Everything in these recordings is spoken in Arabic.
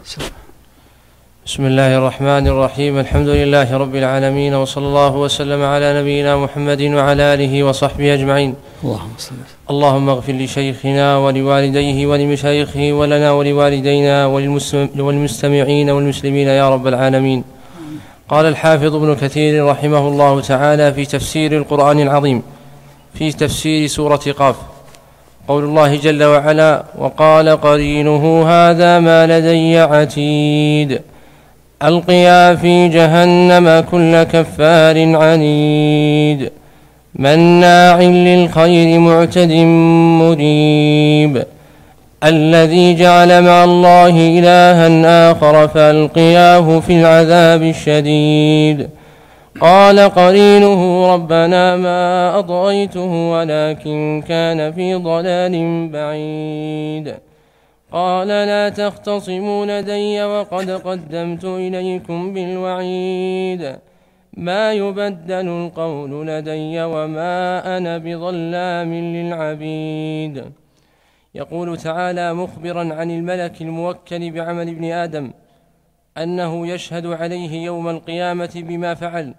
بسم الله الرحمن الرحيم. الحمد لله رب العالمين، وصلى الله وسلم على نبينا محمد وعلى آله وصحبه أجمعين. اللهم اغفر لشيخنا ولوالديه ولمشايخه ولنا ولوالدينا والمستمعين والمسلمين يا رب العالمين. قال الحافظ ابن كثير رحمه الله تعالى في تفسير القرآن العظيم في تفسير سورة قاف: قول الله جل وعلا: وقال قرينه هذا ما لدي عتيد ألقيا في جهنم كل كفار عنيد مناع للخير معتد مريب الذي جعل مع الله إلها آخر فألقياه في العذاب الشديد. قال قرينه ربنا ما أطغيته ولكن كان في ضلال بعيد. قال لا تختصموا لدي وقد قدمت إليكم بالوعيد ما يبدل القول لدي وما أنا بظلام للعبيد. يقول تعالى مخبرا عن الملك الموكل بعمل ابن آدم أنه يشهد عليه يوم القيامة بما فعل.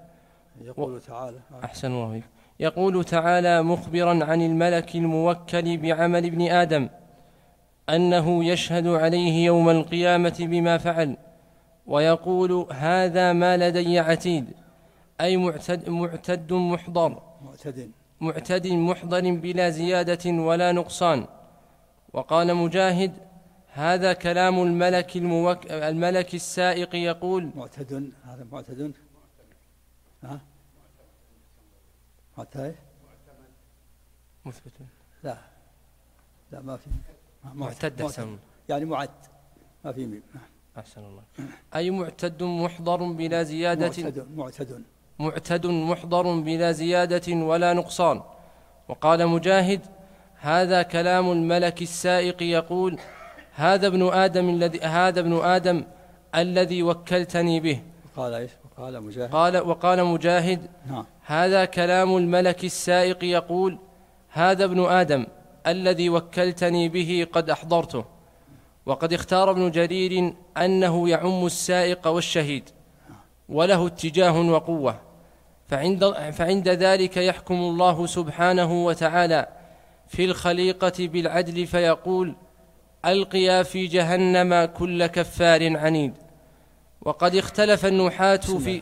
يقول تعالى مخبرا عن الملك الموكل بعمل ابن آدم أنه يشهد عليه يوم القيامة بما فعل، ويقول هذا ما لدي عتيد، أي معتد محضر بلا زيادة ولا نقصان. وقال مجاهد: هذا كلام الملك السائق يقول معتد. هذا معتد مثبت. لا ما في معتد أحسن، يعني معد ما في ميم. أحسن الله. أي معتد محضر بلا زيادة، معتد محضر بلا زيادة ولا نقصان. وقال مجاهد: هذا كلام الملك السائق يقول هذا ابن آدم الذي وكلتني به. وقال مجاهد: هذا كلام الملك السائق يقول هذا ابن آدم الذي وكلتني به قد أحضرته. وقد اختار ابن جرير أنه يعم السائق والشهيد وله اتجاه وقوة، فعند ذلك يحكم الله سبحانه وتعالى في الخليقة بالعدل فيقول: ألقيا في جهنم كل كفار عنيد. وقد اختلف النحاة في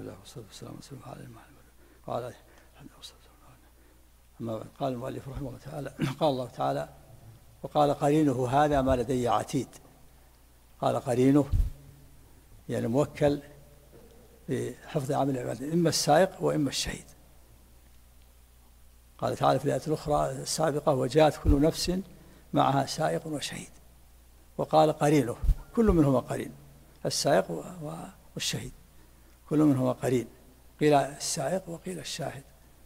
قال المؤلف رحمه الله تعالى: قال الله تعالى: وقال قرينه هذا ما لدي عتيد. قال قرينه يعني موكل بحفظ عمل العباد، إما السائق وإما الشهيد. قال تعالى في الآية الأخرى السابقة: وجاءت كل نفس معها سائق وشهيد. وقال قرينه، كل منهما قرين، السائق والشهيد كل منهما قرين، قيل السائق وقيل الشاهد.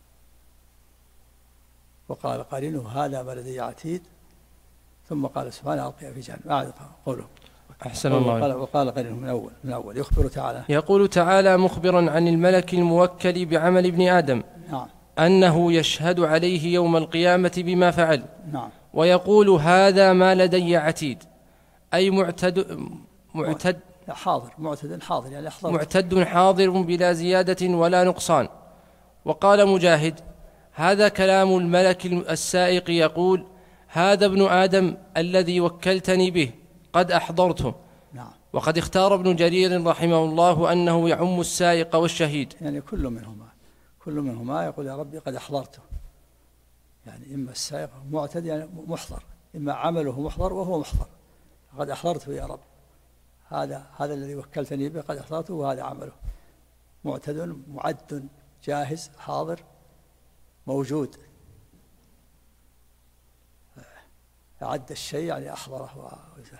وقال قرينه هذا ما لدي عتيد، ثم قال سبحانه: ألقيا في جهنم. أعد قوله. أحسن الله. وقال قرينه من أول يخبر تعالى. يقول تعالى مخبرا عن الملك الموكل بعمل ابن آدم أنه يشهد عليه يوم القيامة بما فعل. ويقول هذا ما لدي عتيد، أي معتد حاضر يعني أحضر، معتد حاضر بلا زيادة ولا نقصان. وقال مجاهد: هذا كلام الملك السائق يقول هذا ابن آدم الذي وكلتني به قد أحضرته. وقد اختار ابن جرير رحمه الله أنه يعم السائق والشهيد، يعني كل منهما يقول يا ربي قد أحضرته، يعني إما السائق معتد يعني محضر، إما عمله محضر وهو محضر، قد أحضرته يا رب، هذا الذي وكلتني به قد أحضرته وهذا عمله، معتد معد جاهز حاضر موجود، أعد الشيء يعني أحضره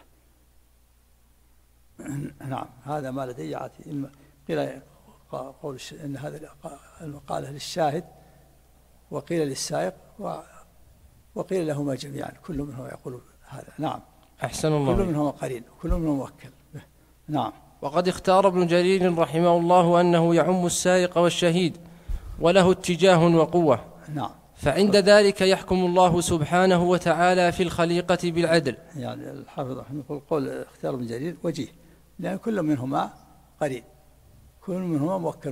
نعم. هذا ما لدي عتيد. إما قيل قول إن هذا قاله للشاهد، وقيل للسائق، وقيل لهما جميعا، كل منهم يقول هذا. نعم. أحسن الله. كل منهم قرين وكل منهم موكل. نعم. وقد اختار ابن جرير رحمه الله أنه يعم السائق والشهيد وله اتجاه وقوة. نعم. فعند ذلك يحكم الله سبحانه وتعالى في الخليقة بالعدل. يعني الحافظ رحمه الله قول اختيار ابن جرير وجيه، لأن كل منهما قرين، كل منهما موكل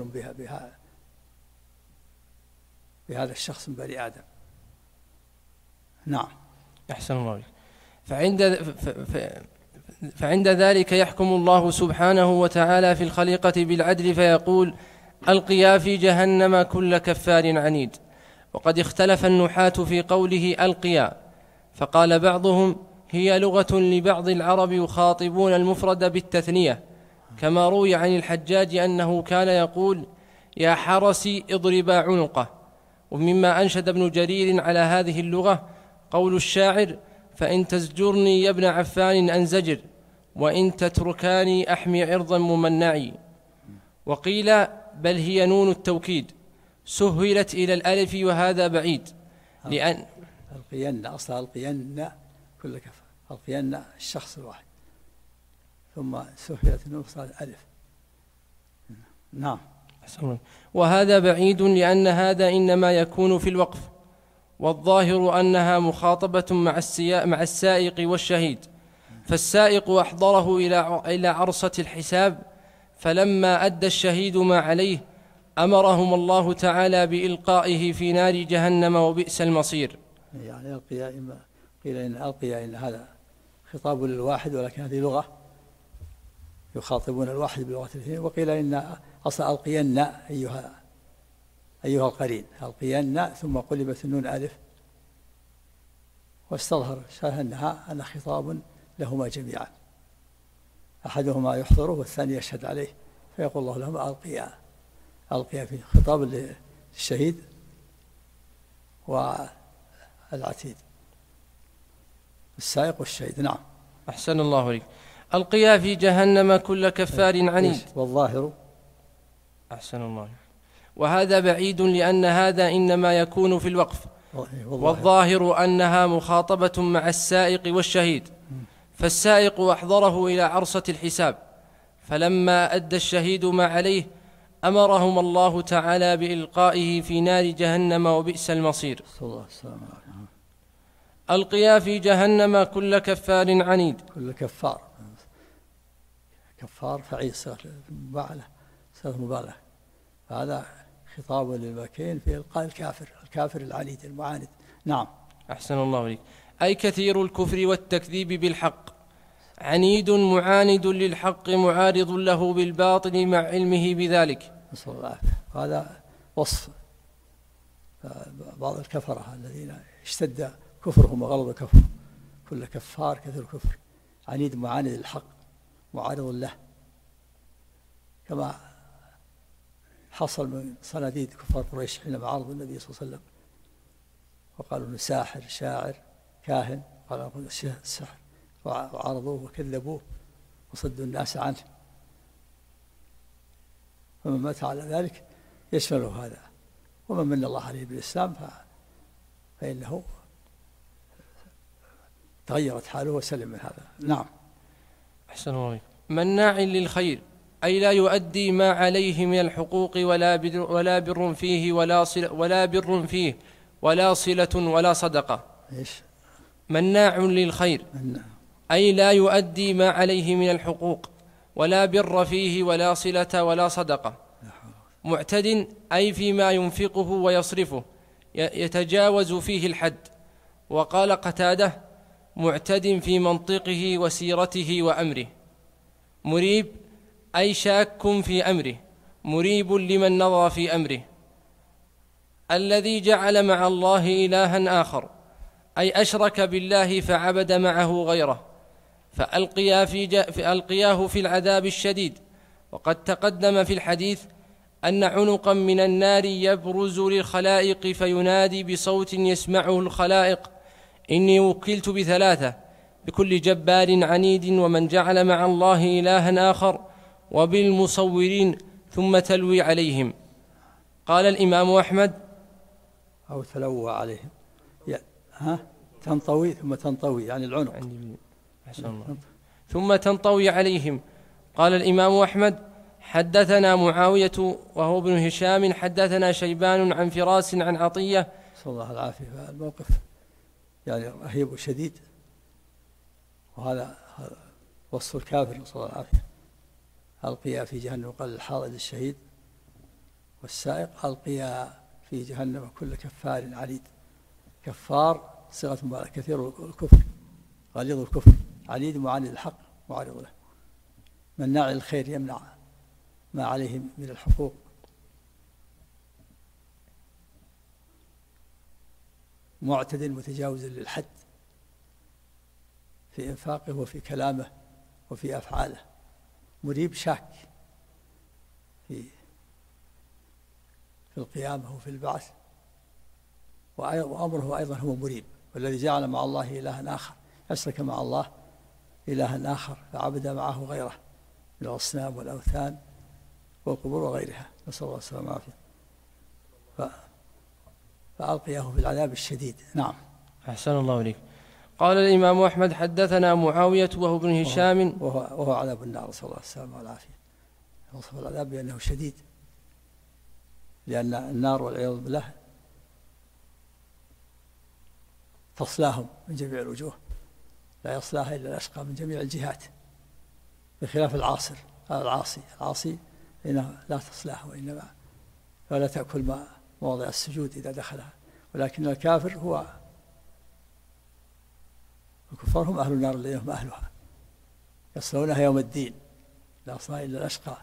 بهذا الشخص من بني آدم. نعم. أحسن الله. فعند ذلك يحكم الله سبحانه وتعالى في الخليقة بالعدل فيقول: ألقيا في جهنم كل كفار عنيد. وقد اختلف النحاة في قوله ألقيا، فقال بعضهم: هي لغة لبعض العرب يخاطبون المفرد بالتثنية، كما روي عن الحجاج أنه كان يقول: يا حرسي اضربا عنقه. ومما أنشد ابن جرير على هذه اللغة قول الشاعر: فإن تزجرني يا ابن عفان أنزجر، وإن تتركاني أحمي عرضا ممنعي. وقيل بل هي نون التوكيد سهلت إلى الألف، وهذا بعيد لأن ألقين أصلا ألقين كل كفر، ألقين الشخص الواحد، ثم سهلت النون صارت ألف. نعم. وهذا بعيد لأن هذا إنما يكون في الوقف، والظاهر أنها مخاطبة مع السائق والشهيد. فالسائق أحضره إلى عرصة الحساب، فلما أدى الشهيد ما عليه أمرهم الله تعالى بإلقائه في نار جهنم، وبئس المصير. يعني ألقيا، قيل إن ألقيا إن هذا خطاب للواحد، ولكن هذه لغة يخاطبون الواحد بلغة الاثنين. وقيل إن أصل ألقين أيها القرين، ألقين ثم قلبت النون ألف، واستظهر أن خطاب لهما جميعا، أحدهما يحضره والثاني يشهد عليه، فيقول الله لهما ألقيا في خطاب للشهيد والعتيد، السائق والشهيد. نعم. أحسن الله عليك. ألقيا في جهنم كل كفار عنيد. والظاهر. أحسن الله. وهذا بعيد لأن هذا إنما يكون في الوقف، والظاهر أنها مخاطبة مع السائق والشهيد. فالسائق أحضره إلى عرصة الحساب، فلما أدى الشهيد ما عليه أمرهم الله تعالى بإلقائه في نار جهنم، وبئس المصير. ألقيا في جهنم كل كفار عنيد. كل كفار فعيل، صيغة مبالغة، هذا خطاب للمكين في إلقاء الكافر العنيد المعاند. نعم. أحسن الله عليك. أي كثير الكفر والتكذيب بالحق، عنيد معاند للحق، معارض له بالباطل مع علمه بذلك. نسأل الله. هذا وصف بعض الكفرة الذين اشتد كفرهم وغلظ كفرهم. كل كفار كثير الكفر، عنيد معاند للحق، معارض له، كما حصل من صناديد كفار قريش حينما عارضوا النبي صلى الله عليه وسلم وقالوا انه ساحر، شاعر، كاهن، قالوا السحر، وعارضوه وكذبوه وصدوا الناس عنه. فمن مات على ذلك يشمله هذا، ومن من الله عليه بالإسلام فإنه تغيرت حاله وسلم من هذا. نعم. أحسن الله. مناع للخير، أي لا يؤدي ما عليه من الحقوق، ولا بر فيه ولا صلة ولا صدقة. مناع للخير أي لا يؤدي ما عليه من الحقوق، ولا بر فيه ولا صلة ولا صدقة. معتد أي فيما ينفقه ويصرفه، يتجاوز فيه الحد. وقال قتادة: معتد في منطقه وسيرته وأمره. مريب أي شاك في أمره، مريب لمن نظر في أمره. الذي جعل مع الله إلها آخر، أي أشرك بالله فعبد معه غيره، فألقياه في العذاب الشديد. وقد تقدم في الحديث أن عنقا من النار يبرز للخلائق فينادي بصوت يسمعه الخلائق: إني وكلت بثلاثة، بكل جبار عنيد، ومن جعل مع الله إلها آخر، وبالمصورين، ثم تلوي عليهم. قال الإمام أحمد: أو تلوى عليهم، تنطوي ثم تنطوي، يعني العنق. ثم تنطوي عليهم. قال الإمام أحمد: حدثنا معاوية وهو ابن هشام حدثنا شيبان عن فراس عن عطية. صلى الله العافية. الموقف يعني رهيب وشديد، وهذا وصف الكافر، صلى الله العافية. ألقيا في جهنم قال الحاضر للشهيد والسائق ألقيا في جهنم كل كفار عنيد. كفار صيغة مبالغة، كثير الكفر غليظ الكفر، عنيد معاند الحق معرض له، مناع للخير يمنع ما عليه من الحقوق، معتد متجاوز للحد في إنفاقه وفي كلامه وفي أفعاله، مريب شاك في القيامة وفي البعث، وأمره أيضا هو مريب. والذي جعل مع الله إلها آخر، أشرك مع الله إلها آخر فعبد معه غيره من الأصنام والأوثان والقبور وغيرها، نسأل الله السلامة والعافية، فألقياه في العذاب الشديد. نعم. أحسن الله إليك. قال الإمام أحمد حدثنا معاوية وهو ابن هشام وهو عذاب النار، نسأل الله السلامة والعافية. وصف العذاب بأنه شديد، لأن النار والعياذ بالله تصلاهم من جميع الوجوه، لا يصلاها إلا الأشقى من جميع الجهات، بخلاف العاصي إنه لا تصلاه، وإنما ولا تأكل مواضع السجود إذا دخلها. ولكن الكافر هو الكفار هم أهل النار الذين هم أهلها، يصلونها يوم الدين، لا يصلها إلا الأشقى،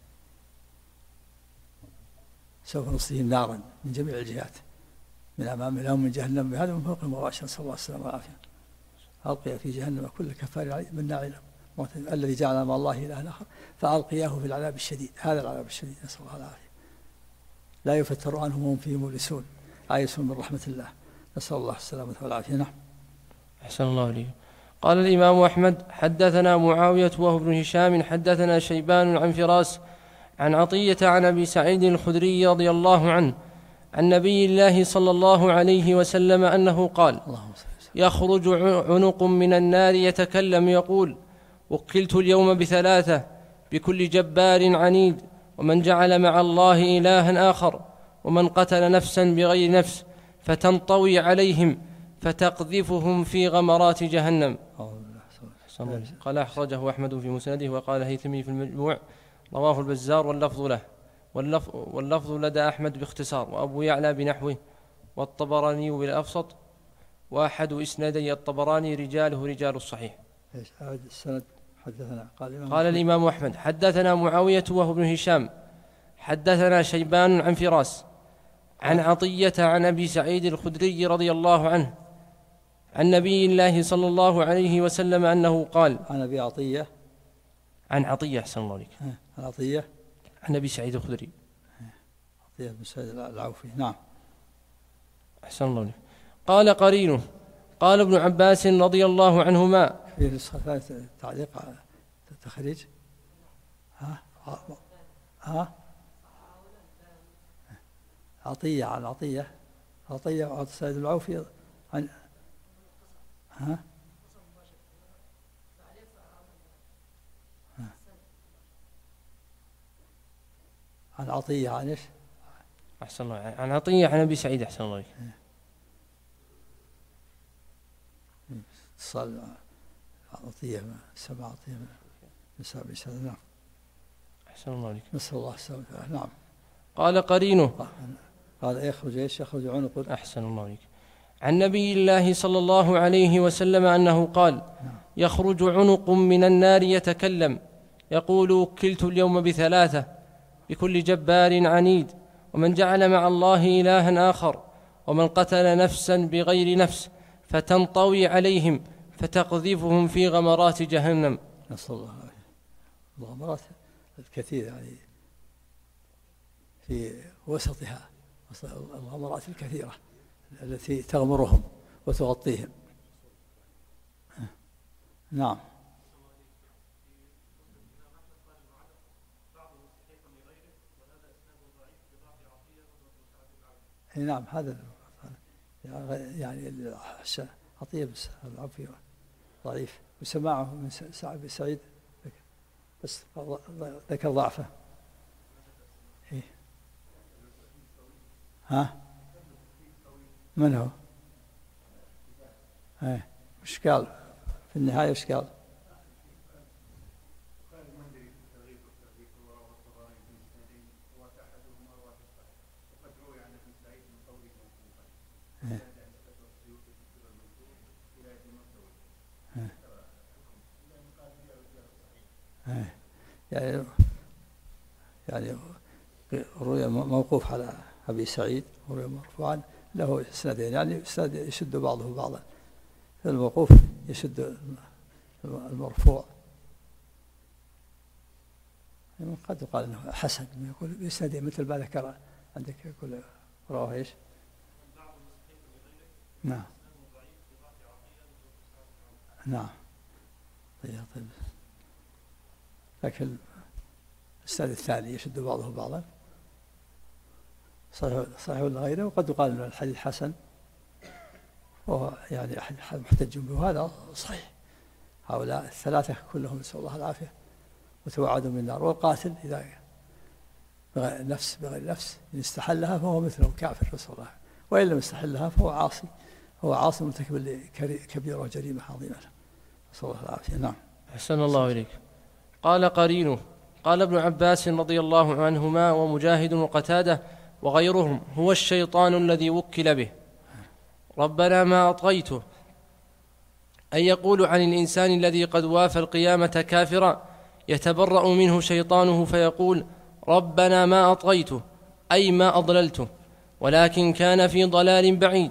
سوف نصليهم نارا من جميع الجهات، من أمام لهم من جهنم بهذا ومن فوق مباشرة، نسأل الله السلامة والعافية. ألقي في جهنم كل كفار مناع له الذي جعل مع الله إلها آخر فألقياه في العذاب الشديد. هذا العذاب الشديد، نسأل الله العافية، لا يفتر عنهم وهم فيه مبلسون، آيسون من رحمة الله، نسأل الله السلامة والعافية. نعم. أحسن الله إليه. قال الإمام أحمد حدثنا معاوية وهو ابن هشام حدثنا شيبان عن فراس عن عطية عن أبي سعيد الخدري رضي الله عنه عن نبي الله صلى الله عليه وسلم أنه قال: يخرج عنق من النار يتكلم يقول: وكلت اليوم بثلاثة، بكل جبار عنيد، ومن جعل مع الله إلها آخر، ومن قتل نفسا بغير نفس، فتنطوي عليهم فتقذفهم في غمرات جهنم. قال أخرجه أحمد في مسنده، وقال هيثمي في المجموع رواه البزار واللفظ له، واللفظ لدى أحمد باختصار، وأبو يعلى بنحوه، والطبراني بالأبسط، وأحد إسنادي الطبراني رجاله رجال الصحيح. السند حدثنا قال الإمام أحمد حدثنا معاوية وهو ابن هشام حدثنا شيبان عن فراس عن عطية عن أبي سعيد الخدري رضي الله عنه عن نبي الله صلى الله عليه وسلم أنه قال: عن أبي عطية، عن عطية، أحسن الله عليك، عن عطية عن أبي سعيد الخدري، عطية بن سعيد العوفي. نعم. أحسن الله عليك. قال قرينه: قال ابن عباس رضي الله عنهما. في نسخة تعليق تخريج عطية عن عطية وعطية سعيد العوفي عن عن عطية عن ايش؟ أحسن الله، عن عطية عن أبي سعيد، أحسن الله عليك. اتصال عطية سمع عطية من سعيد. نعم. أحسن الله عليك. نسأل الله السلامة. نعم. قال قرينه: قال يخرج ايش؟ يخرج عنق. أحسن الله عليك. عن نبي الله صلى الله عليه وسلم أنه قال: يخرج عنق من النار يتكلم يقول: وكلت اليوم بثلاثة، بكل جبار عنيد، ومن جعل مع الله إلها آخر، ومن قتل نفسا بغير نفس، فتنطوي عليهم فتقذفهم في غمرات جهنم. نسأل الله العافية. الغمرات الكثيرة يعني في وسطها، الغمرات الكثيرة التي تغمرهم وتغطيهم. نعم. نعم. هذا يعني عطية بن العوفي ضعيف، وسماعه من سعيد بس ذكر ضعفه. من هو؟ وش قال في النهاية؟ وش قال؟ يعني روي موقوف على أبي سعيد وروي مرفوعا له إسنادين، يعني إسناد يشد بعضه بعضا، الموقوف يشد المرفوع. يعني قد يقال أنه حسن، يقول بإسنادين مثل ما ذكر عندك، يقول رواه إيش؟ نعم نعم. طيب لكن الإسناد الثاني يشد بعضه بعضا، صحيح ولا غيره. وقد يقال أن الحديث حسن، وهو يعني محتج به، وهذا صحيح. هؤلاء الثلاثة كلهم نسأل الله العافية وتوعدوا من النار. والقاتل إذا بغير نفس إن استحلها فهو مثله كافر، نسأل الله، وإن لم يستحلها فهو عاصي، مرتكب لكبيرة وجريمة عظيمة، نسأل الله العافية. نعم. أحسن الله إليك. قال قرينه: قال ابن عباس رضي الله عنهما ومجاهد وقتادة وغيرهم: هو الشيطان الذي وكل به. ربنا ما أطغيته، أي يقول عن الإنسان الذي قد وافى القيامة كافرا يتبرأ منه شيطانه فيقول: ربنا ما أطغيته، أي ما أضللته، ولكن كان في ضلال بعيد،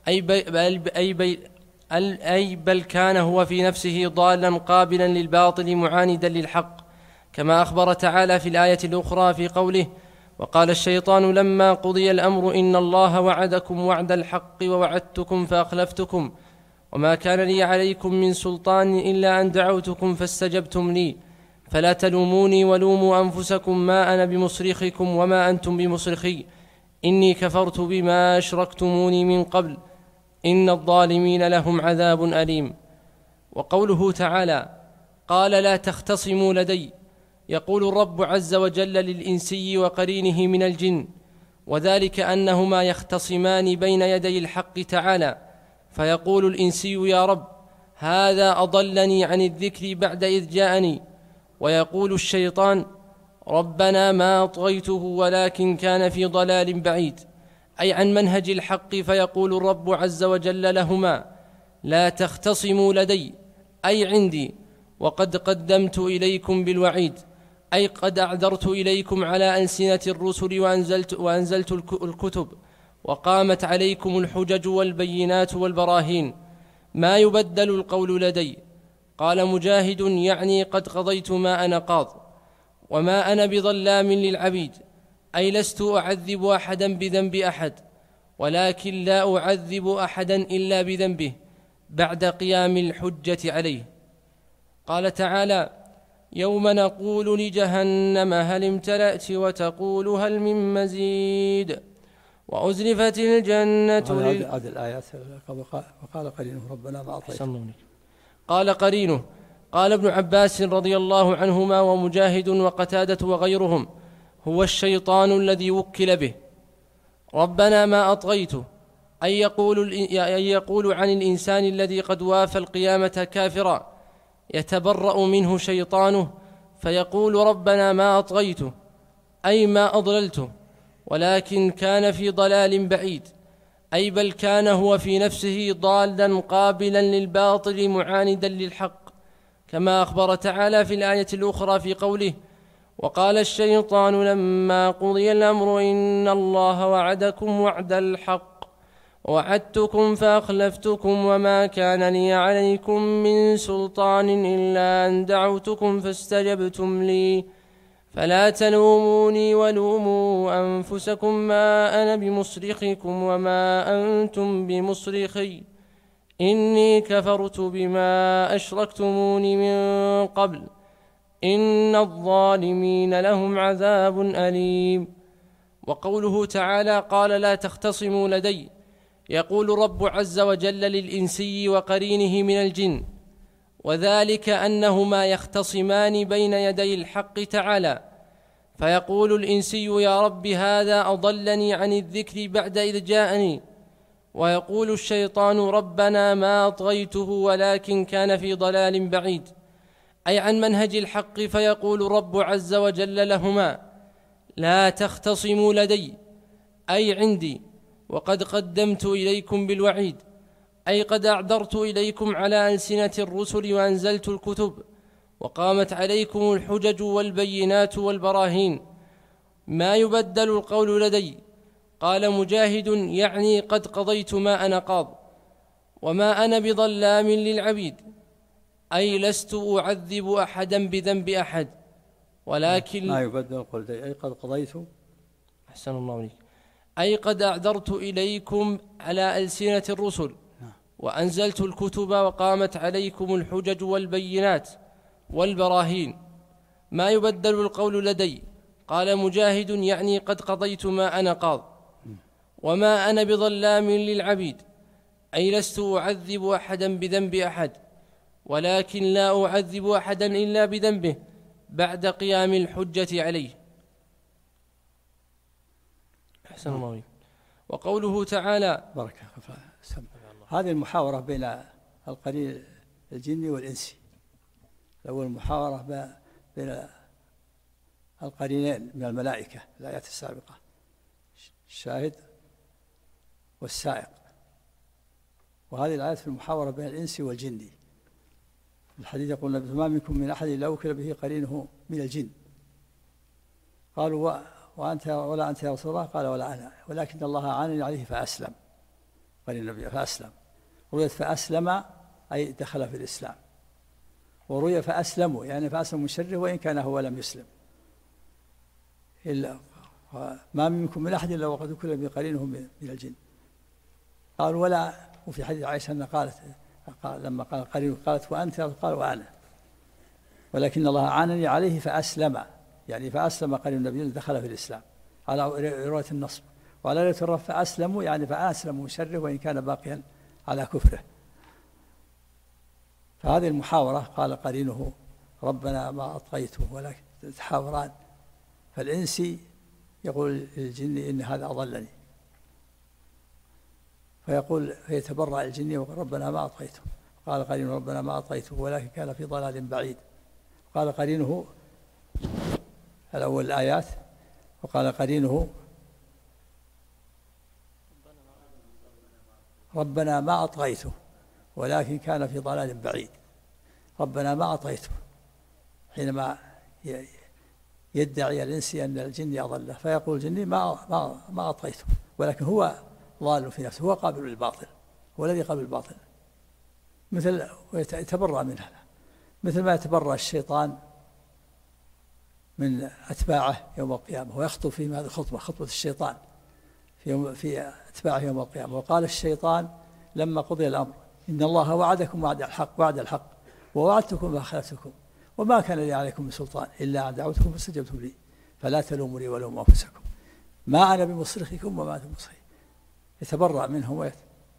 أي بل كان هو في نفسه ضالا قابلا للباطل معاندا للحق، كما أخبر تعالى في الآية الأخرى في قوله: وقال الشيطان لما قضي الأمر إن الله وعدكم وعد الحق ووعدتكم فأخلفتكم وما كان لي عليكم من سلطان إلا أن دعوتكم فاستجبتم لي فلا تلوموني ولوموا أنفسكم ما أنا بمصرخكم وما أنتم بمصرخي إني كفرت بما أشركتموني من قبل إن الظالمين لهم عذاب أليم. وقوله تعالى: قال لا تختصموا لدي، يقول الرب عز وجل للإنسي وقرينه من الجن، وذلك أنهما يختصمان بين يدي الحق تعالى، فيقول الإنسي: يا رب هذا أضلني عن الذكر بعد إذ جاءني، ويقول الشيطان: ربنا ما أطغيته ولكن كان في ضلال بعيد، أي عن منهج الحق، فيقول الرب عز وجل لهما: لا تختصموا لدي، أي عندي، وقد قدمت إليكم بالوعيد، أي قد أعذرت إليكم على ألسنة الرسل وأنزلت الكتب، وقامت عليكم الحجج والبينات والبراهين، ما يبدل القول لدي. قال مجاهد: يعني قد قضيت ما أنا قاض، وما أنا بظلام للعبيد، أي لست أعذب أحدا بذنب أحد، ولكن لا أعذب أحدا إلا بذنبه بعد قيام الحجة عليه. قال تعالى: يوم نقول لجهنم هل امتلأت وتقول هل من مزيد وأزلفت الجنة هذه الآيات. وقال قرينه ربنا ما أطغيته. قال قرينه: قال ابن عباس رضي الله عنهما ومجاهد وقتادة وغيرهم: هو الشيطان الذي وكل به. ربنا ما أطغيته، أي يقول عن الإنسان الذي قد وافى القيامة كافرا يتبرأ منه شيطانه فيقول: ربنا ما أطغيته، أي ما أضللته، ولكن كان في ضلال بعيد، أي بل كان هو في نفسه ضالا قابلا للباطل معاندا للحق، كما أخبر تعالى في الآية الأخرى في قوله: وقال الشيطان لما قضي الأمر إن الله وعدكم وعد الحق ووعدتكم فأخلفتكم وما كان لي عليكم من سلطان إلا أن دعوتكم فاستجبتم لي فلا تلوموني ولوموا أنفسكم ما أنا بمصرخكم وما أنتم بمصرخي إني كفرت بما أشركتموني من قبل إن الظالمين لهم عذاب أليم. وقوله تعالى: قال لا تختصموا لدي، يقول الرب عز وجل للإنسي وقرينه من الجن، وذلك أنهما يختصمان بين يدي الحق تعالى، فيقول الإنسي: يا رب هذا أضلني عن الذكر بعد إذ جاءني، ويقول الشيطان: ربنا ما أطغيته ولكن كان في ضلال بعيد، أي عن منهج الحق، فيقول الرب عز وجل لهما: لا تختصموا لدي، أي عندي، وقد قدمت إليكم بالوعيد، أي قد أعذرت إليكم على ألسنة الرسل وأنزلت الكتب، وقامت عليكم الحجج والبينات والبراهين ما يبدل القول لدي. قال مجاهد يعني قد قضيت ما أنا قاض وما أنا بظلام للعبيد، أي لست أعذب أحدا بذنب أحد، ولكن ما يبدل القول لدي أي قد قضيت. أحسن الله عليك. أي قد أعذرت إليكم على ألسنة الرسل وأنزلت الكتب وقامت عليكم الحجج والبينات والبراهين ما يبدل القول لدي. قال مجاهد يعني قد قضيت ما أنا قاض وما أنا بظلام للعبيد، أي لست أعذب أحدا بذنب أحد، ولكن لا أعذب أحدا إلا بذنبه بعد قيام الحجة عليه. أحسن الله عليك. وقوله تعالى بارك الله. هذه المحاورة بين القرين الجني والإنسي. الأول المحاورة بين القرينين من الملائكة الآيات السابقة، الشاهد والسائق، وهذه الآيات في المحاورة بين الإنس والجن. الحديث يقول النبي ما منكم من أحد إلا وكل به قرينه من الجن. قالوا وأنت ولا أنت يا رسول الله؟ قال ولا أنا، ولكن الله أعانني عليه فأسلم. قرين النبي فأسلم. رؤية فأسلم أي دخل في الإسلام، ورؤية فأسلموا يعني فأسلم من شره وإن كان هو لم يسلم. إلا ما منكم من أحد إلا وقد وكل به قرينه من الجن. قال ولا. وفي حديث عائشة أن قالت لما قال قرين قالت وأنت؟ قال وأنا، ولكن الله أعانني عليه فأسلم يعني فأسلم قرين النبي دخل في الإسلام على رواية النصب. وعلى رواية الرفع فأسلموا يعني فأسلموا من شره وإن كان باقيا على كفره. فهذه المحاورة قال قرينه ربنا ما أطغيته ولكن تحاوران. فالإنسي يقول للجن إن هذا أضلني، فيتبرأ الجن ويقول ربنا ما أطغيته. قال قرينه ربنا ما أطغيته ولكن كان في ضلال بعيد. قال قرينه الأول الآيات، وقال قرينه ربنا ما أطغيته ولكن كان في ضلال بعيد. ربنا ما أطغيته حينما يدعي الإنسي أن الجن أضله، فيقول الجن ما أطغيته ولكن هو ضال في نفسه، هو قابل للباطل، هو الذي قابل الباطل. مثل يتبرأ من هذا، مثل ما يتبرأ الشيطان من أتباعه يوم القيامة ويخطب فيهم هذه الخطبة، خطبة الشيطان في أتباعه يوم القيامة. وقال الشيطان لما قضي الأمر إن الله وعدكم وعد الحق ووعدتكم فأخلفتكم وما كان لي عليكم من سلطان إلا أن دعوتكم فاستجبتم لي فلا تلوموني ولوموا أنفسكم ما أنا بمصرخكم وما أنتم بمصرخي. يتبرأ منهم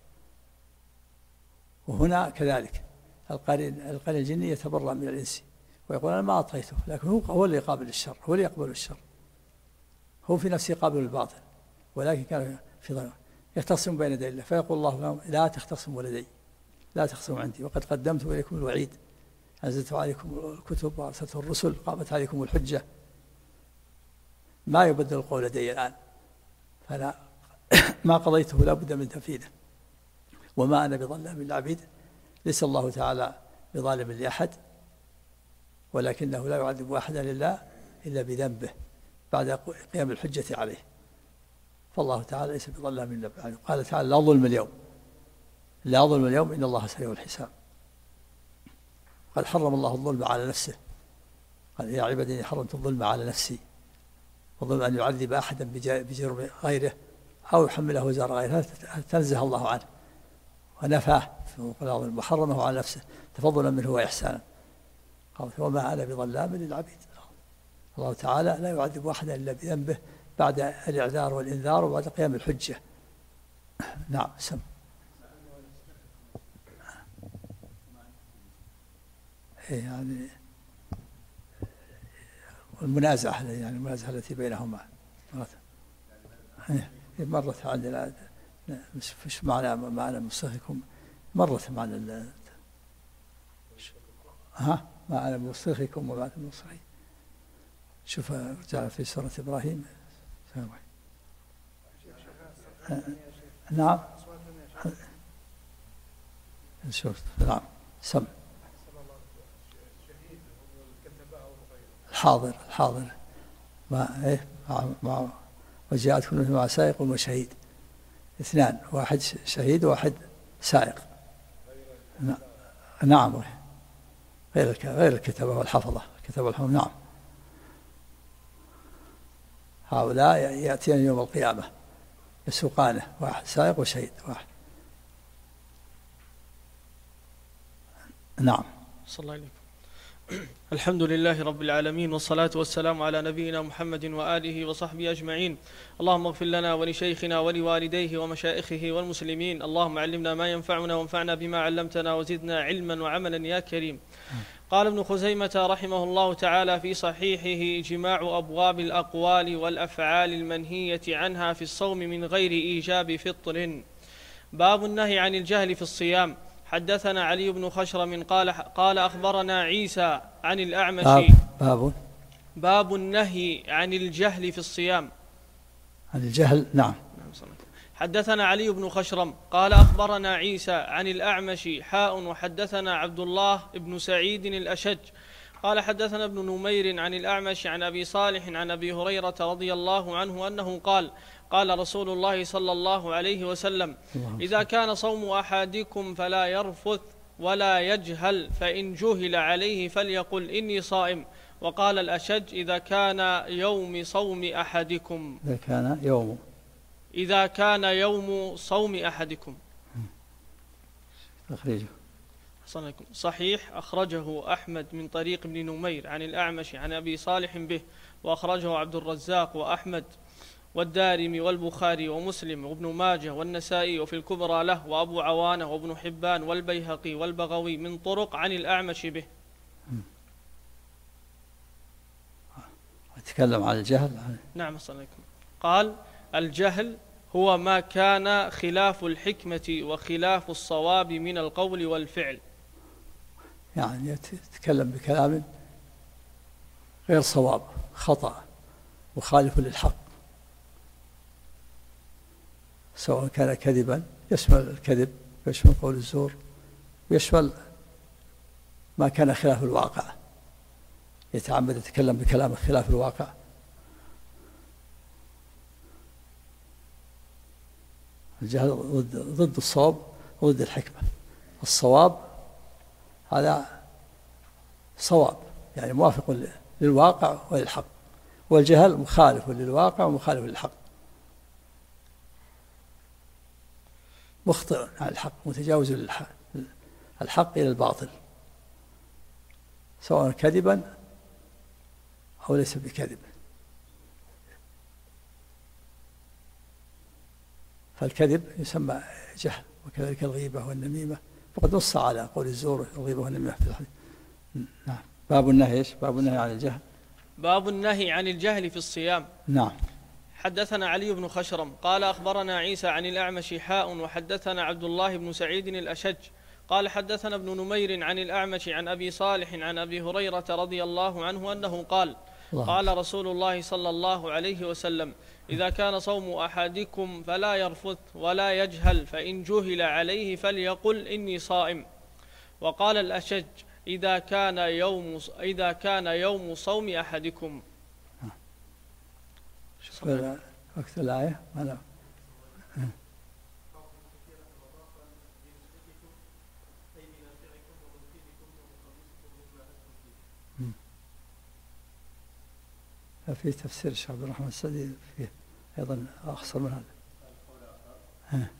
وهنا كذلك القرين الجني يتبرأ من الإنس ويقول أنا ما أطغيته، لكن هو اللي يقابل الشر، هو اللي يقبل الشر، هو في نفسه قابل الباطل، ولكن كان في ضلال. يختصم بين يدي الله فيقول الله لهم لا تختصموا لدي، لا تختصموا عندي وقد قدمت إليكم الوعيد، أنزلت عليكم الكتب وأرسلت الرسل قامت عليكم الحجة، ما يبدل القول لدي الآن، فأنا ما قضيته لا بد من تنفيذه وما أنا بظلام للعبيد. ليس الله تعالى بظالم لأحد، ولكنه لا يعذب أحدا إلا بذنبه بعد قيام الحجة عليه، فالله تعالى ليس بظلام للعبيد. قال تعالى لا ظلم اليوم، لا ظلم اليوم إن الله سريع الحساب. قد حرم الله الظلم على نفسه، قال يا عبادي إني حرمت الظلم على نفسي، وظلم أن يعذب أحدا بجرم غيره أو يحمله وزار غيره تنزه الله عنه ونفاه وحرمه على نفسه تفضلا منه وإحسانا. قال وما أنا بظلام للعبيد. الله تعالى لا يعذب أحدا إلا بذنبه بعد الإعذار والإنذار وبعد قيام الحجة. نعم سم. يعني المنازعة يعني المنازعة التي بينهما مرت عندنا مش معنى مصرخكم مرت معنى ما أنا بمصرخكم وما أنتم بمصرخي. شوف رجع في سورة إبراهيم. نعم شوف نعم سم. الحاضر مع وجاءت كل مع سائق وشهيد، اثنان، واحد شهيد وواحد سائق. نعم، غير الكتبة والحفظة، نعم. هؤلاء يأتين يوم القيامة يسوقانه، واحد سائق وشهيد واحد. نعم. صلى الله عليه وسلم. الحمد لله رب العالمين، والصلاة والسلام على نبينا محمد وآله وصحبه أجمعين. اللهم اغفر لنا ولشيخنا ولوالديه ومشائخه والمسلمين. اللهم علمنا ما ينفعنا وانفعنا بما علمتنا وزدنا علما وعملا يا كريم. قال ابن خزيمة رحمه الله تعالى في صحيحه: إجماع أبواب الأقوال والأفعال المنهية عنها في الصوم من غير إيجاب فطر. باب النهي عن الجهل في الصيام. حدثنا علي بن خشرم قال أخبرنا عيسى عن الأعمش. باب النهي عن الجهل في الصيام. عن الجهل. نعم. حدثنا علي بن خشرم قال أخبرنا عيسى عن الأعمش وحدثنا عبد الله بن سعيد الأشج قال حدثنا ابن نمير عن الأعمش عن أبي صالح عن أبي هريرة رضي الله عنه أنه قال رسول الله صلى الله عليه وسلم: إذا كان صوم أحدكم فلا يرفث ولا يجهل، فإن جهل عليه فليقل إني صائم. وقال الأشج: إذا كان يوم صوم أحدكم. إذا كان يوم صوم أحدكم. تخريجه صحيح. أخرجه أحمد من طريق ابن نمير عن الأعمش عن أبي صالح به، وأخرجه عبد الرزاق وأحمد والدارمي والبخاري ومسلم وابن ماجه والنسائي وفي الكبرى له، وأبو عوانة وابن حبان والبيهقي والبغوي من طرق عن الأعمش به. أتكلم عن الجهل. نعم. صلى الله عليه وسلم. قال: الجهل هو ما كان خلاف الحكمة وخلاف الصواب من القول والفعل. يعني يتكلم بكلام غير صواب، خطأ مخالف للحق، سواء كان كذبا، يشمل الكذب ويشمل قول الزور ويشمل ما كان خلاف الواقع، يتعمد يتكلم بكلام خلاف الواقع. الجهل ضد الصواب وضد الحكمة. الصواب هذا صواب، يعني موافق للواقع وللحق، والجهل مخالف للواقع ومخالف للحق، مخطئ عن الحق، متجاوز الحق إلى الباطل، سواء كذبا أو ليس بكذب. فالكذب يسمى جهل، وكذلك الغيبة والنميمة، فقد نص على قول الزور والغيبة والنميمة في الحديث. نعم. باب النهي عن الجهل. باب النهي عن الجهل في الصيام. نعم. حدثنا علي بن خشرم قال أخبرنا عيسى عن الأعمش وحدثنا عبد الله بن سعيد الأشج قال حدثنا ابن نمير عن الأعمش عن أبي صالح عن أبي هريرة رضي الله عنه أنه قال رسول الله صلى الله عليه وسلم: إذا كان صوم أحدكم فلا يرفث ولا يجهل، فإن جهل عليه فليقل إني صائم. وقال الأشج: إذا كان يوم صوم أحدكم. وقت الآية في تفسير الشيخ عبد الرحمن السعدي فيه أيضا أخصر من هذا.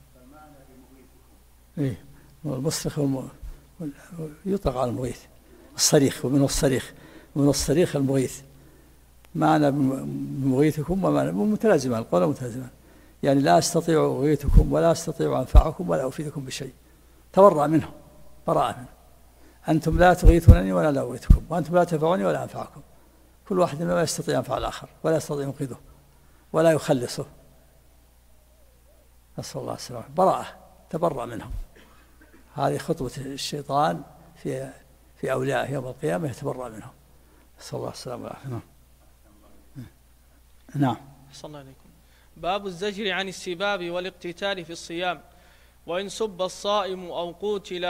المصرخ يطلق على المغيث، الصريخ، ومن الصريخ المغيث. معنى بمغيثكم ومعنى متلازمان، القول متلازمان، يعني لا أستطيع أغيثكم ولا أستطيع أنفعكم ولا أفيدكم بشيء، تبرأ منهم براءة منهم. أنتم لا تغيثونني ولا لا أغيثكم، وأنتم لا تنفعوني ولا أنفعكم. كل واحد ما يستطيع ينفع الآخر ولا يستطيع ينقذه ولا يخلصه، نسأل الله السلامة. براءة، تبرأ منهم. هذه خطوة الشيطان في أوليائه يوم القيامة، يتبرأ منهم، نسأل الله السلامة والعافية. نعم. صلى الله عليكم. باب الزجر عن السباب والاقتتال في الصيام. وإن سب الصائم أو قوتل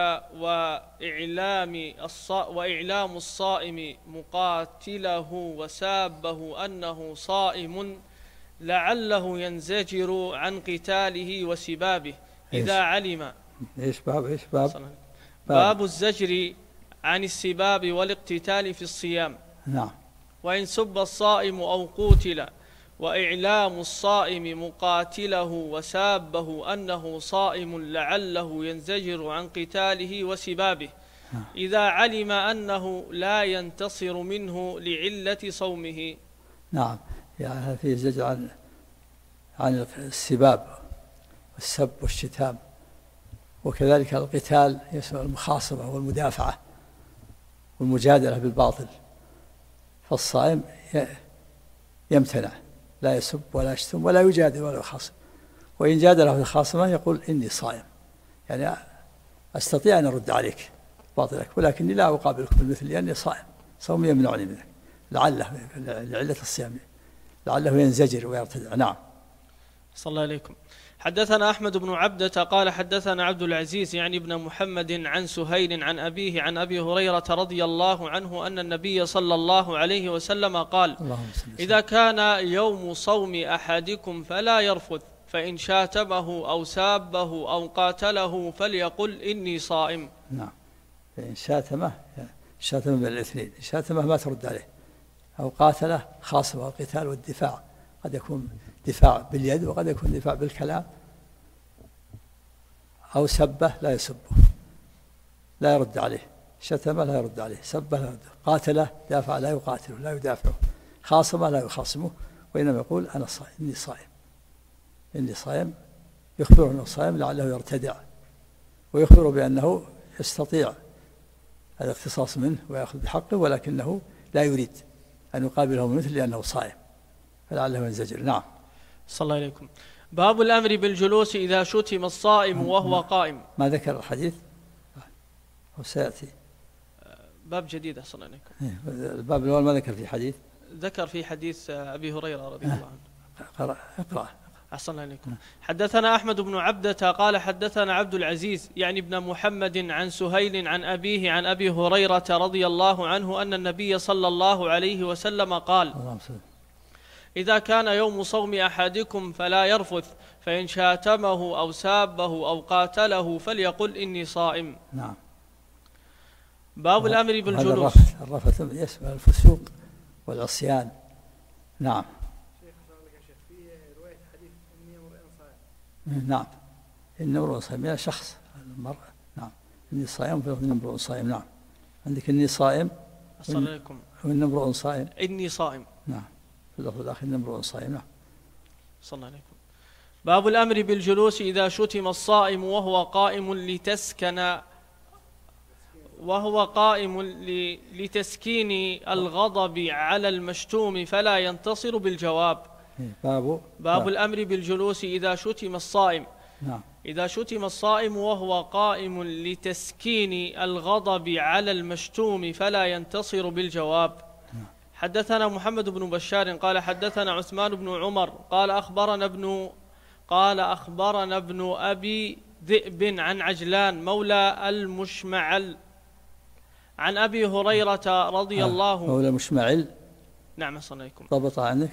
وإعلام الصائم مقاتله وسابه أنه صائم لعله ينزجر عن قتاله وسبابه إذا علم. إيش باب باب الزجر عن السباب والاقتتال في الصيام. نعم. وإن سب الصائم أو قوتل وإعلام الصائم مقاتله وسابه أنه صائم لعله ينزجر عن قتاله وسبابه إذا علم أنه لا ينتصر منه لعلة صومه. نعم، يعني في زجر عن السباب والسب والشتام، وكذلك القتال يسمى المخاصمة والمدافعة والمجادلة بالباطل. فالصائم يمتنع، لا يسب ولا يشتم ولا يجادل ولا يخاصم، وإن جادله في الخاصمة يقول إني صائم، يعني أستطيع أن أرد عليك باطلك ولكني لا أقابلك بالمثل لأني صائم، صومي يمنعني منك، لعلة الصيام لعله ينزجر ويرتدع. نعم. صلى الله عليكم. حدثنا أحمد بن عبدة قال حدثنا عبد العزيز يعني ابن محمد عن سهيل عن أبيه عن أبي هريرة رضي الله عنه أن النبي صلى الله عليه وسلم قال: إذا كان يوم صوم أحدكم فلا يرفث، فإن شاتمه أو سابه أو قاتله فليقل إني صائم. نعم. فإن شاتمه بالاثنين، شاتمه ما ترد عليه، أو قاتله خاصة القتال والدفاع، قد يكون دفاع باليد وقد يكون دفاع بالكلام، أو سبه لا يسبه لا يرد عليه، شتمه لا يرد عليه، سبه لا يرد، قاتله دافع لا يقاتله لا يدافعه، خاصمه لا يخاصمه، وإنما يقول أنا صائم إني صائم يخبره أنه صائم لعله يرتدع، ويخبره بأنه يستطيع الاختصاص منه ويأخذ بحقه، ولكنه لا يريد أن يقابله مثل لأنه صائم فلعله ينزجر. نعم. صلى الله عليكم. باب الأمر بالجلوس إذا شتم الصائم وهو قائم. ما ذكر الحديث وسيأتي باب جديد. صلى الله عليكم. الباب الأول ما ذكر في حديث، ذكر في حديث أبي هريرة رضي الله عنه. اقرأ. أحسن الله عليكم. حدثنا أحمد بن عبدة قال حدثنا عبد العزيز يعني ابن محمد عن سهيل عن أبيه عن أبي هريرة رضي الله عنه أن النبي صلى الله عليه وسلم قال: إذا كان يوم صوم أحدكم فلا يرفث، فإن شاتمه أو سابه أو قاتله فليقل إني صائم. نعم. باب الأمر بالجلوس. الرفث يشمل الفسوق والعصيان. نعم. نعم. إني امرؤ صائم، يا شخص المرأة. نعم. إني صائم فإني امرؤ صائم. نعم. عندك إني صائم. السلام عليكم. وإني امرؤ صائم. إني صائم. نعم. في اللفظ الآخر إني امرؤ صائم. نعم. صلى الله عليكم. باب الأمر بالجلوس إذا شتم الصائم وهو قائم لتسكين الغضب على المشتوم فلا ينتصر بالجواب. باب الأمر بالجلوس إذا شتم الصائم. نعم. إذا شتم الصائم وهو قائم لتسكين الغضب على المشتوم فلا ينتصر بالجواب. حدثنا محمد بن بشار قال حدثنا عثمان بن عمر قال أخبرنا ابن أبي ذئب عن عجلان مولى المشمعل عن أبي هريرة رضي الله. مولى المشمعل. نعم. صلى الله عليكم. ضبط عنك؟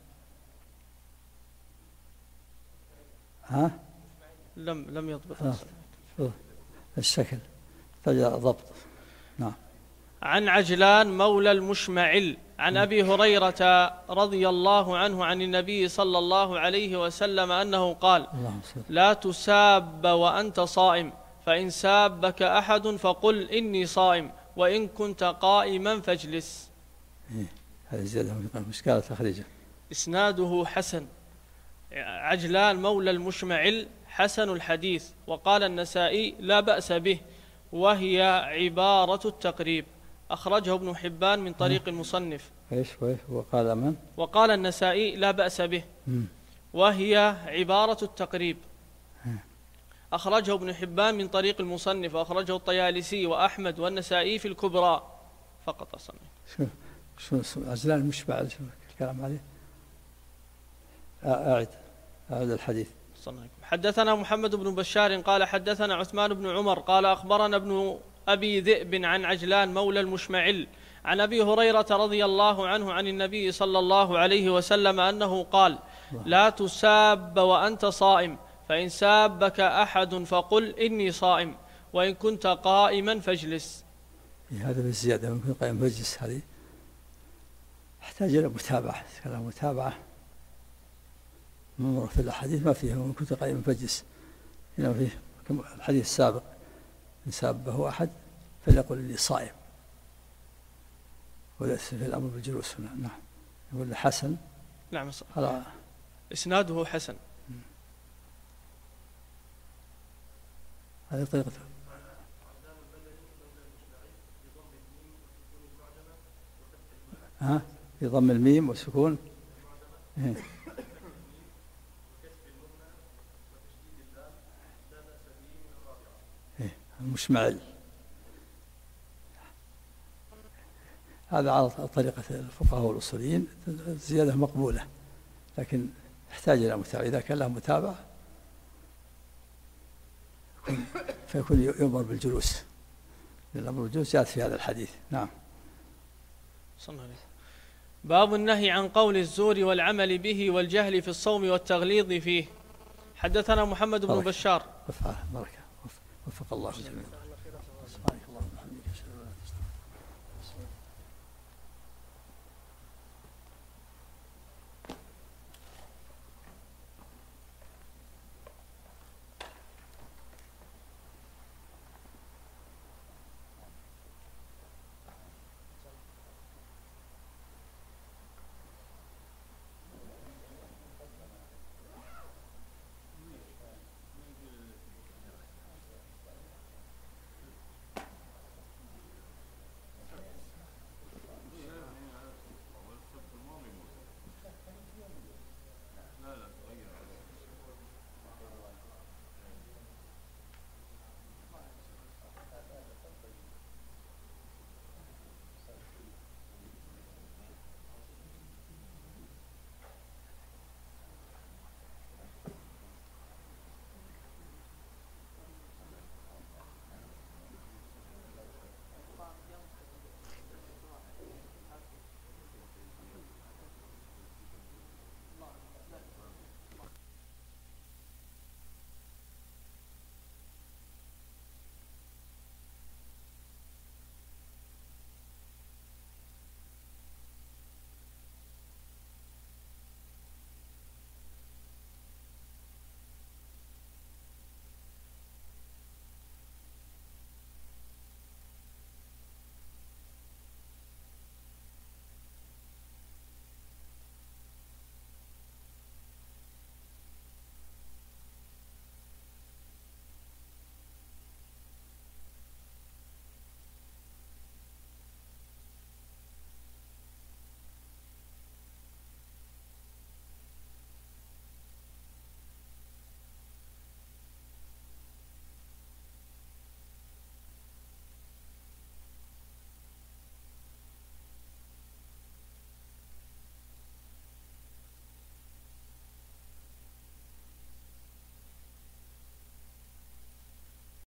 ها؟ لم يضبط. الشكل ضبط. نعم. عن عجلان مولى المشمعل عن أبي هريرة رضي الله عنه عن النبي صلى الله عليه وسلم أنه قال: لا تساب وأنت صائم، فإن سابك أحد فقل إني صائم، وإن كنت قائما فاجلس. هذه زيادة مشكلة تخريجه. إسناده حسن. عجلان مولى المشمعل حسن الحديث. وقال النسائي لا بأس به، وهي عبارة التقريب. أخرجه ابن حبان من طريق المصنف. إيش وقال من؟ وقال النسائي لا بأس به، وهي عبارة التقريب. أخرجه ابن حبان من طريق المصنف، وأخرجه الطيالسي وأحمد والنسائي في الكبرى فقط. أصلا شو عجلان المشمعل، شو الكلام عليه؟ أعد الحديث. حدثنا محمد بن بشار قال حدثنا عثمان بن عمر قال أخبرنا ابن أبي ذئب عن عجلان مولى المشمعل عن أبي هريرة رضي الله عنه عن النبي صلى الله عليه وسلم أنه قال: لا تساب وأنت صائم، فإن سابك أحد فقل إني صائم، وإن كنت قائما فاجلس. هذا بالزيادة، وإن كنت قائما فاجلس، هذه يحتاج إلى متابعة، كلام متابعة ممر في الحديث ما فيه وإن كنت قائما فاجلس، هنا فيه الحديث السابق: إن سابه أحد فليقل إني صائم، وليس في الأمر بالجلوس هنا. نعم. يقول حسن. نعم. إسناده حسن. هذه طريقة. بضم الميم والسكون. المشمعل. هذا على طريقة الفقهاء والأصوليين، الزيادة مقبولة، لكن يحتاج إلى متابعة. إذا كان له متابعة فيكون يؤمر بالجلوس، الأمر بالجلوس جاءت في هذا الحديث. نعم. باب النهي عن قول الزور والعمل به والجهل في الصوم والتغليظ فيه. حدثنا محمد بن بشار. بركة، وفق الله جميعا.